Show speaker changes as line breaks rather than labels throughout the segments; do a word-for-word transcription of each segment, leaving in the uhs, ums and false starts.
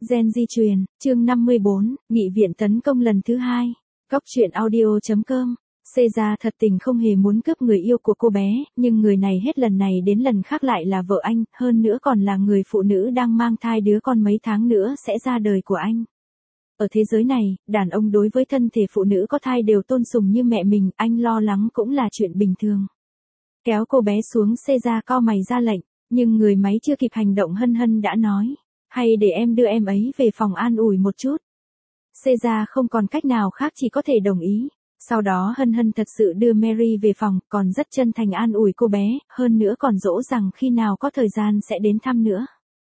Gen di truyền, chương năm mươi bốn, nghị viện tấn công lần thứ hai. Cóc truyện audio chấm com. Caesar thật tình không hề muốn cướp người yêu của cô bé, nhưng người này hết lần này đến lần khác lại là vợ anh, hơn nữa còn là người phụ nữ đang mang thai đứa con mấy tháng nữa sẽ ra đời của anh. Ở thế giới này, đàn ông đối với thân thể phụ nữ có thai đều tôn sùng như mẹ mình, anh lo lắng cũng là chuyện bình thường. Kéo cô bé xuống, Caesar cau mày ra lệnh, nhưng người máy chưa kịp hành động Hân Hân đã nói, hay để em đưa em ấy về phòng an ủi một chút. Caesar không còn cách nào khác chỉ có thể đồng ý. Sau đó Hân Hân thật sự đưa Mary về phòng, còn rất chân thành an ủi cô bé, hơn nữa còn dỗ rằng khi nào có thời gian sẽ đến thăm nữa.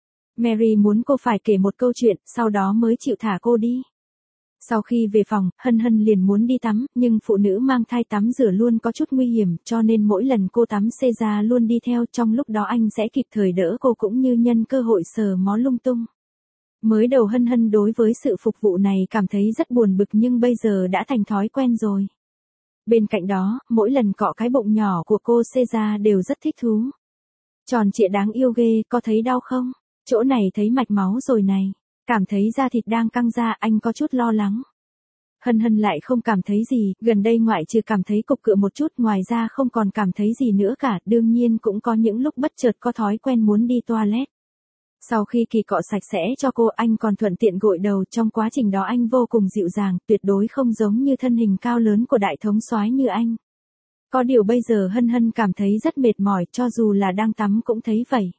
Mary muốn cô phải kể một câu chuyện, sau đó mới chịu thả cô đi. Sau khi về phòng, Hân Hân liền muốn đi tắm, nhưng phụ nữ mang thai tắm rửa luôn có chút nguy hiểm, cho nên mỗi lần cô tắm Caesar luôn đi theo, trong lúc đó anh sẽ kịp thời đỡ cô cũng như nhân cơ hội sờ mó lung tung. Mới đầu Hân Hân đối với sự phục vụ này cảm thấy rất buồn bực nhưng bây giờ đã thành thói quen rồi. Bên cạnh đó, mỗi lần cọ cái bụng nhỏ của cô Caesar đều rất thích thú. Tròn trịa đáng yêu ghê, có thấy đau không? Chỗ này thấy mạch máu rồi này. Cảm thấy da thịt đang căng ra, anh có chút lo lắng. Hân Hân lại không cảm thấy gì, gần đây ngoại trừ cảm thấy cục cựa một chút, ngoài ra không còn cảm thấy gì nữa cả, đương nhiên cũng có những lúc bất chợt có thói quen muốn đi toilet. Sau khi kỳ cọ sạch sẽ cho cô, anh còn thuận tiện gội đầu, trong quá trình đó anh vô cùng dịu dàng, tuyệt đối không giống như thân hình cao lớn của đại thống soái như anh. Có điều bây giờ Hân Hân cảm thấy rất mệt mỏi, cho dù là đang tắm cũng thấy vậy.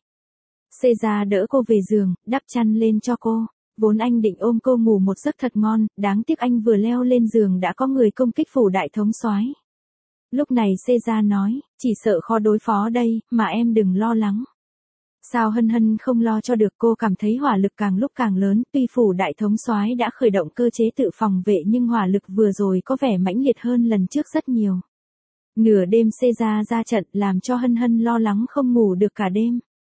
Caesar đỡ cô về giường, đắp chăn lên cho cô. Vốn anh định ôm cô ngủ một giấc thật ngon, đáng tiếc anh vừa leo lên giường đã có người công kích phủ đại thống soái. Lúc này Caesar nói, chỉ sợ khó đối phó đây, mà em đừng lo lắng. Sao Hân Hân không lo cho được, cô cảm thấy hỏa lực càng lúc càng lớn, tuy phủ đại thống soái đã khởi động cơ chế tự phòng vệ nhưng hỏa lực vừa rồi có vẻ mãnh liệt hơn lần trước rất nhiều. Nửa đêm Caesar ra trận làm cho Hân Hân lo lắng không ngủ được cả đêm.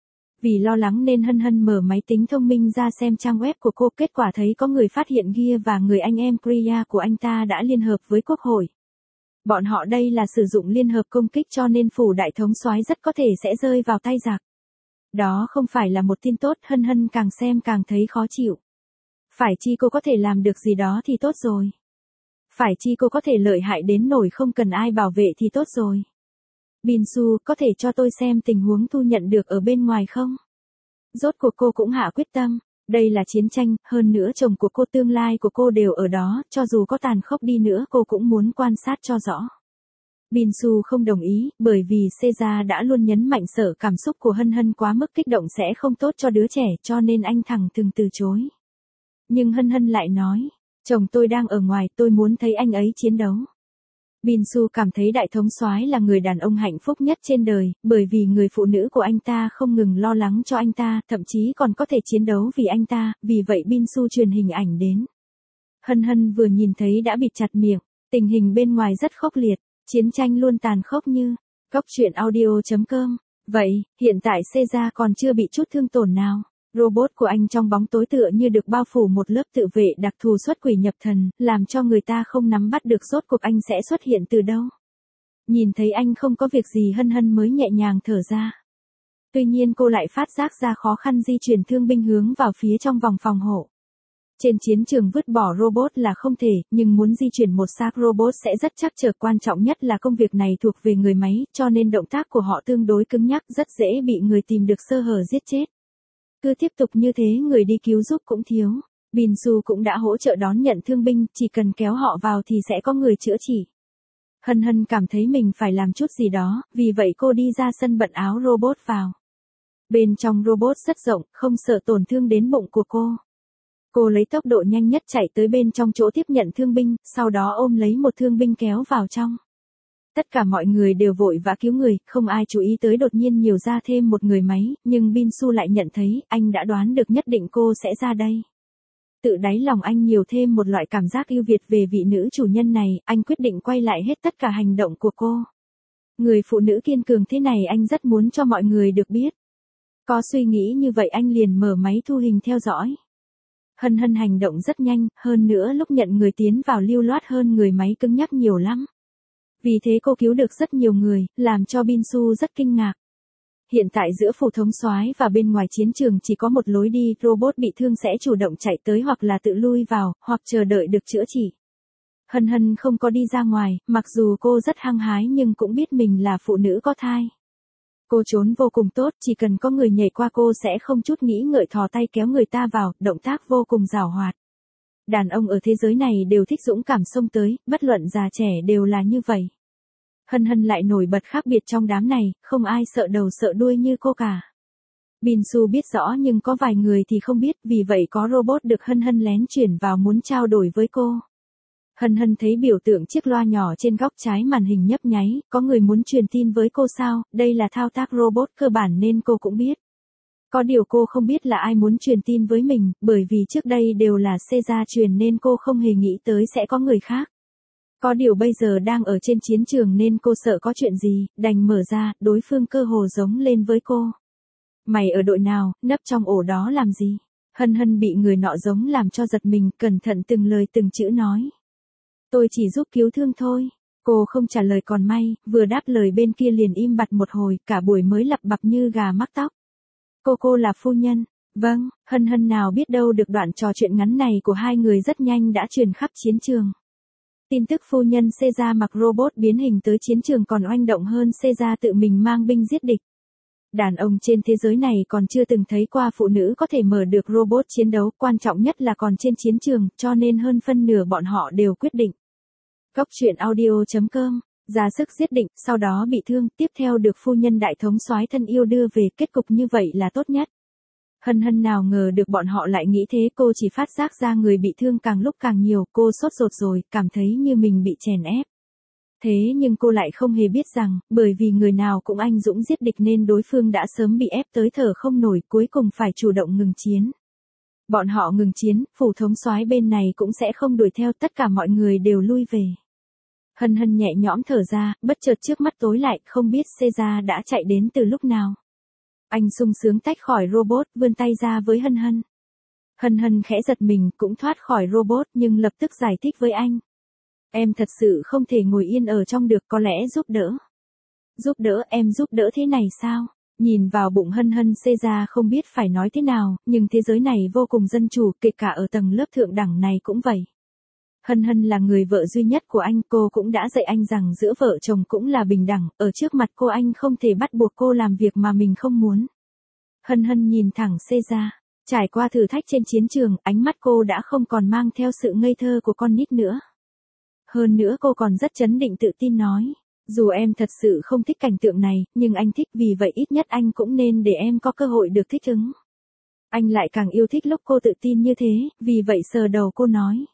Vì lo lắng nên Hân Hân mở máy tính thông minh ra xem trang web của cô, kết quả thấy có người phát hiện Gia và người anh em Priya của anh ta đã liên hợp với quốc hội. Bọn họ đây là sử dụng liên hợp công kích cho nên phủ đại thống soái rất có thể sẽ rơi vào tay giặc. Đó không phải là một tin tốt, Hân Hân càng xem càng thấy khó chịu. Phải chi cô có thể làm được gì đó thì tốt rồi. Phải chi cô có thể lợi hại đến nổi không cần ai bảo vệ thì tốt rồi. Binsu, có thể cho tôi xem tình huống thu nhận được ở bên ngoài không? Rốt cuộc cô cũng hạ quyết tâm. Đây là chiến tranh, hơn nữa chồng của cô, tương lai của cô đều ở đó, cho dù có tàn khốc đi nữa cô cũng muốn quan sát cho rõ. Binsu không đồng ý, bởi vì Caesar đã luôn nhấn mạnh sợ cảm xúc của Hân Hân quá mức kích động sẽ không tốt cho đứa trẻ, cho nên anh thẳng thừng từ chối. Nhưng Hân Hân lại nói, chồng tôi đang ở ngoài, tôi muốn thấy anh ấy chiến đấu. Binsu cảm thấy đại thống soái là người đàn ông hạnh phúc nhất trên đời, bởi vì người phụ nữ của anh ta không ngừng lo lắng cho anh ta, thậm chí còn có thể chiến đấu vì anh ta, vì vậy Binsu truyền hình ảnh đến. Hân Hân vừa nhìn thấy đã bịt chặt miệng, tình hình bên ngoài rất khốc liệt, chiến tranh luôn tàn khốc như, cóc truyện audio chấm com. Vậy, hiện tại Caesar còn chưa bị chút thương tổn nào. Robot của anh trong bóng tối tựa như được bao phủ một lớp tự vệ đặc thù xuất quỷ nhập thần, làm cho người ta không nắm bắt được rốt cuộc anh sẽ xuất hiện từ đâu. Nhìn thấy anh không có việc gì Hân Hân mới nhẹ nhàng thở ra. Tuy nhiên cô lại phát giác ra khó khăn di chuyển thương binh hướng vào phía trong vòng phòng hộ. Trên chiến trường vứt bỏ robot là không thể, nhưng muốn di chuyển một xác robot sẽ rất trắc trở, quan trọng nhất là công việc này thuộc về người máy, cho nên động tác của họ tương đối cứng nhắc, rất dễ bị người tìm được sơ hở giết chết. Cứ tiếp tục như thế người đi cứu giúp cũng thiếu. Binsu cũng đã hỗ trợ đón nhận thương binh, chỉ cần kéo họ vào thì sẽ có người chữa trị. Hân Hân cảm thấy mình phải làm chút gì đó, vì vậy cô đi ra sân bận áo robot vào. Bên trong robot rất rộng, không sợ tổn thương đến bụng của cô. Cô lấy tốc độ nhanh nhất chạy tới bên trong chỗ tiếp nhận thương binh, sau đó ôm lấy một thương binh kéo vào trong. Tất cả mọi người đều vội vã cứu người, không ai chú ý tới đột nhiên nhiều ra thêm một người máy, nhưng Binsu lại nhận thấy, anh đã đoán được nhất định cô sẽ ra đây. Tự đáy lòng anh nhiều thêm một loại cảm giác yêu Việt về vị nữ chủ nhân này, anh quyết định quay lại hết tất cả hành động của cô. Người phụ nữ kiên cường thế này anh rất muốn cho mọi người được biết. Có suy nghĩ như vậy anh liền mở máy thu hình theo dõi. Hân Hân hành động rất nhanh, hơn nữa lúc nhận người tiến vào lưu loát hơn người máy cứng nhắc nhiều lắm. Vì thế cô cứu được rất nhiều người, làm cho Binsu rất kinh ngạc. Hiện tại giữa phủ thống soái và bên ngoài chiến trường chỉ có một lối đi, robot bị thương sẽ chủ động chạy tới hoặc là tự lui vào, hoặc chờ đợi được chữa trị. Hân Hân không có đi ra ngoài, mặc dù cô rất hăng hái nhưng cũng biết mình là phụ nữ có thai. Cô trốn vô cùng tốt, chỉ cần có người nhảy qua cô sẽ không chút nghĩ ngợi thò tay kéo người ta vào, động tác vô cùng giàu hoạt. Đàn ông ở thế giới này đều thích dũng cảm xông tới, bất luận già trẻ đều là như vậy. Hân Hân lại nổi bật khác biệt trong đám này, không ai sợ đầu sợ đuôi như cô cả. Binsu biết rõ nhưng có vài người thì không biết, vì vậy có robot được Hân Hân lén chuyển vào muốn trao đổi với cô. Hân Hân thấy biểu tượng chiếc loa nhỏ trên góc trái màn hình nhấp nháy, có người muốn truyền tin với cô sao, đây là thao tác robot cơ bản nên cô cũng biết. Có điều cô không biết là ai muốn truyền tin với mình, bởi vì trước đây đều là Caesar truyền nên cô không hề nghĩ tới sẽ có người khác. Có điều bây giờ đang ở trên chiến trường nên cô sợ có chuyện gì, đành mở ra, đối phương cơ hồ giống lên với cô. Mày ở đội nào, nấp trong ổ đó làm gì? Hân Hân bị người nọ giống làm cho giật mình, cẩn thận từng lời từng chữ nói. Tôi chỉ giúp cứu thương thôi. Cô không trả lời còn may, vừa đáp lời bên kia liền im bặt một hồi, cả buổi mới lặp bặp như gà mắc tóc. Cô cô là phu nhân. Vâng, Hân Hân nào biết đâu được đoạn trò chuyện ngắn này của hai người rất nhanh đã truyền khắp chiến trường. Tin tức phu nhân Caesar mặc robot biến hình tới chiến trường còn oanh động hơn Caesar tự mình mang binh giết địch. Đàn ông trên thế giới này còn chưa từng thấy qua phụ nữ có thể mở được robot chiến đấu, quan trọng nhất là còn trên chiến trường, cho nên hơn phân nửa bọn họ đều quyết định. Góc truyện audio chấm com, ra sức giết địch, sau đó bị thương, tiếp theo được phu nhân đại thống soái thân yêu đưa về, kết cục như vậy là tốt nhất. Hân Hân nào ngờ được bọn họ lại nghĩ thế, cô chỉ phát giác ra người bị thương càng lúc càng nhiều, cô sốt ruột rồi, cảm thấy như mình bị chèn ép. Thế nhưng cô lại không hề biết rằng, bởi vì người nào cũng anh dũng giết địch nên đối phương đã sớm bị ép tới thở không nổi, cuối cùng phải chủ động ngừng chiến. Bọn họ ngừng chiến, phủ thống soái bên này cũng sẽ không đuổi theo, tất cả mọi người đều lui về. Hân Hân nhẹ nhõm thở ra, bất chợt trước mắt tối lại, không biết Caesar đã chạy đến từ lúc nào. Anh sung sướng tách khỏi robot, vươn tay ra với Hân Hân. Hân Hân khẽ giật mình, cũng thoát khỏi robot nhưng lập tức giải thích với anh. Em thật sự không thể ngồi yên ở trong được, có lẽ giúp đỡ. Giúp đỡ, em giúp đỡ thế này sao? Nhìn vào bụng Hân Hân, Caesar không biết phải nói thế nào, nhưng thế giới này vô cùng dân chủ, kể cả ở tầng lớp thượng đẳng này cũng vậy. Hân Hân là người vợ duy nhất của anh, cô cũng đã dạy anh rằng giữa vợ chồng cũng là bình đẳng, ở trước mặt cô anh không thể bắt buộc cô làm việc mà mình không muốn. Hân Hân nhìn thẳng Caesar, trải qua thử thách trên chiến trường, ánh mắt cô đã không còn mang theo sự ngây thơ của con nít nữa. Hơn nữa cô còn rất trấn định tự tin nói, dù em thật sự không thích cảnh tượng này, nhưng anh thích, vì vậy ít nhất anh cũng nên để em có cơ hội được thích ứng. Anh lại càng yêu thích lúc cô tự tin như thế, vì vậy sờ đầu cô nói.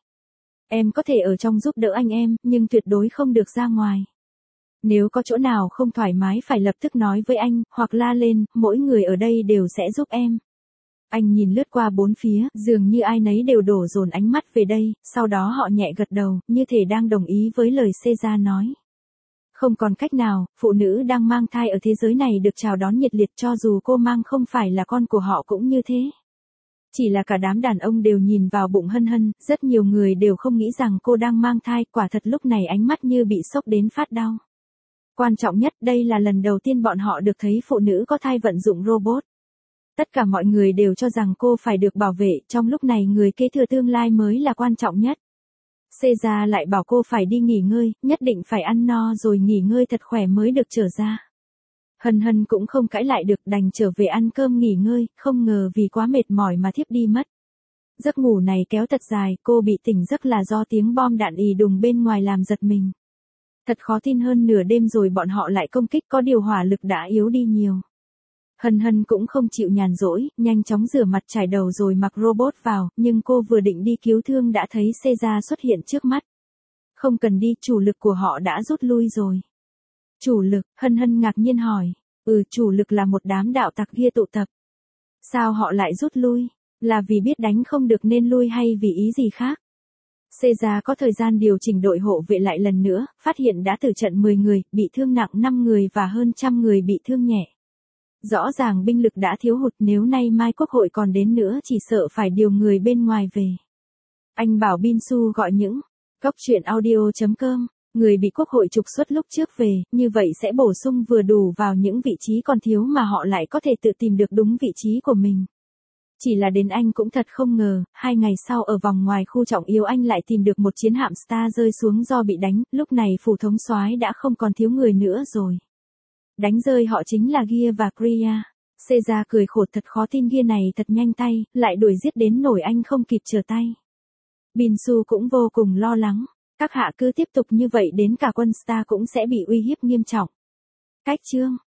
Em có thể ở trong giúp đỡ anh em, nhưng tuyệt đối không được ra ngoài. Nếu có chỗ nào không thoải mái phải lập tức nói với anh, hoặc la lên, mỗi người ở đây đều sẽ giúp em. Anh nhìn lướt qua bốn phía, dường như ai nấy đều đổ dồn ánh mắt về đây, sau đó họ nhẹ gật đầu, như thể đang đồng ý với lời Caesar nói. Không còn cách nào, phụ nữ đang mang thai ở thế giới này được chào đón nhiệt liệt, cho dù cô mang không phải là con của họ cũng như thế. Chỉ là cả đám đàn ông đều nhìn vào bụng Hân Hân, rất nhiều người đều không nghĩ rằng cô đang mang thai, quả thật lúc này ánh mắt như bị sốc đến phát đau. Quan trọng nhất, đây là lần đầu tiên bọn họ được thấy phụ nữ có thai vận dụng robot. Tất cả mọi người đều cho rằng cô phải được bảo vệ, trong lúc này người kế thừa tương lai mới là quan trọng nhất. Caesar lại bảo cô phải đi nghỉ ngơi, nhất định phải ăn no rồi nghỉ ngơi thật khỏe mới được trở ra. Hân Hân cũng không cãi lại được, đành trở về ăn cơm nghỉ ngơi, không ngờ vì quá mệt mỏi mà thiếp đi mất. Giấc ngủ này kéo thật dài, cô bị tỉnh giấc là do tiếng bom đạn ì đùng bên ngoài làm giật mình. Thật khó tin, hơn nửa đêm rồi bọn họ lại công kích, có điều hỏa lực đã yếu đi nhiều. Hân Hân cũng không chịu nhàn rỗi, nhanh chóng rửa mặt trải đầu rồi mặc robot vào, nhưng cô vừa định đi cứu thương đã thấy Caesar xuất hiện trước mắt. Không cần đi, chủ lực của họ đã rút lui rồi. Chủ lực, Hân Hân ngạc nhiên hỏi. Ừ, chủ lực là một đám đạo tặc kia tụ tập. Sao họ lại rút lui? Là vì biết đánh không được nên lui hay vì ý gì khác? Caesar có thời gian điều chỉnh đội hộ vệ lại lần nữa, phát hiện đã tử trận mười người, bị thương nặng năm người và hơn trăm người bị thương nhẹ. Rõ ràng binh lực đã thiếu hụt, nếu nay mai quốc hội còn đến nữa chỉ sợ phải điều người bên ngoài về. Anh bảo Binsu gọi những. Góc truyện audio chấm com Người bị quốc hội trục xuất lúc trước về, như vậy sẽ bổ sung vừa đủ vào những vị trí còn thiếu mà họ lại có thể tự tìm được đúng vị trí của mình. Chỉ là đến anh cũng thật không ngờ, hai ngày sau ở vòng ngoài khu trọng yếu anh lại tìm được một chiến hạm Star rơi xuống do bị đánh, lúc này phủ thống soái đã không còn thiếu người nữa rồi. Đánh rơi họ chính là Gear và Kriya. Caesar cười khổ thật khó tin Gear này thật nhanh tay, lại đuổi giết đến nổi anh không kịp trở tay. Binsu cũng vô cùng lo lắng, các hạ cứ tiếp tục như vậy đến cả quân Star cũng sẽ bị uy hiếp nghiêm trọng. Cách chương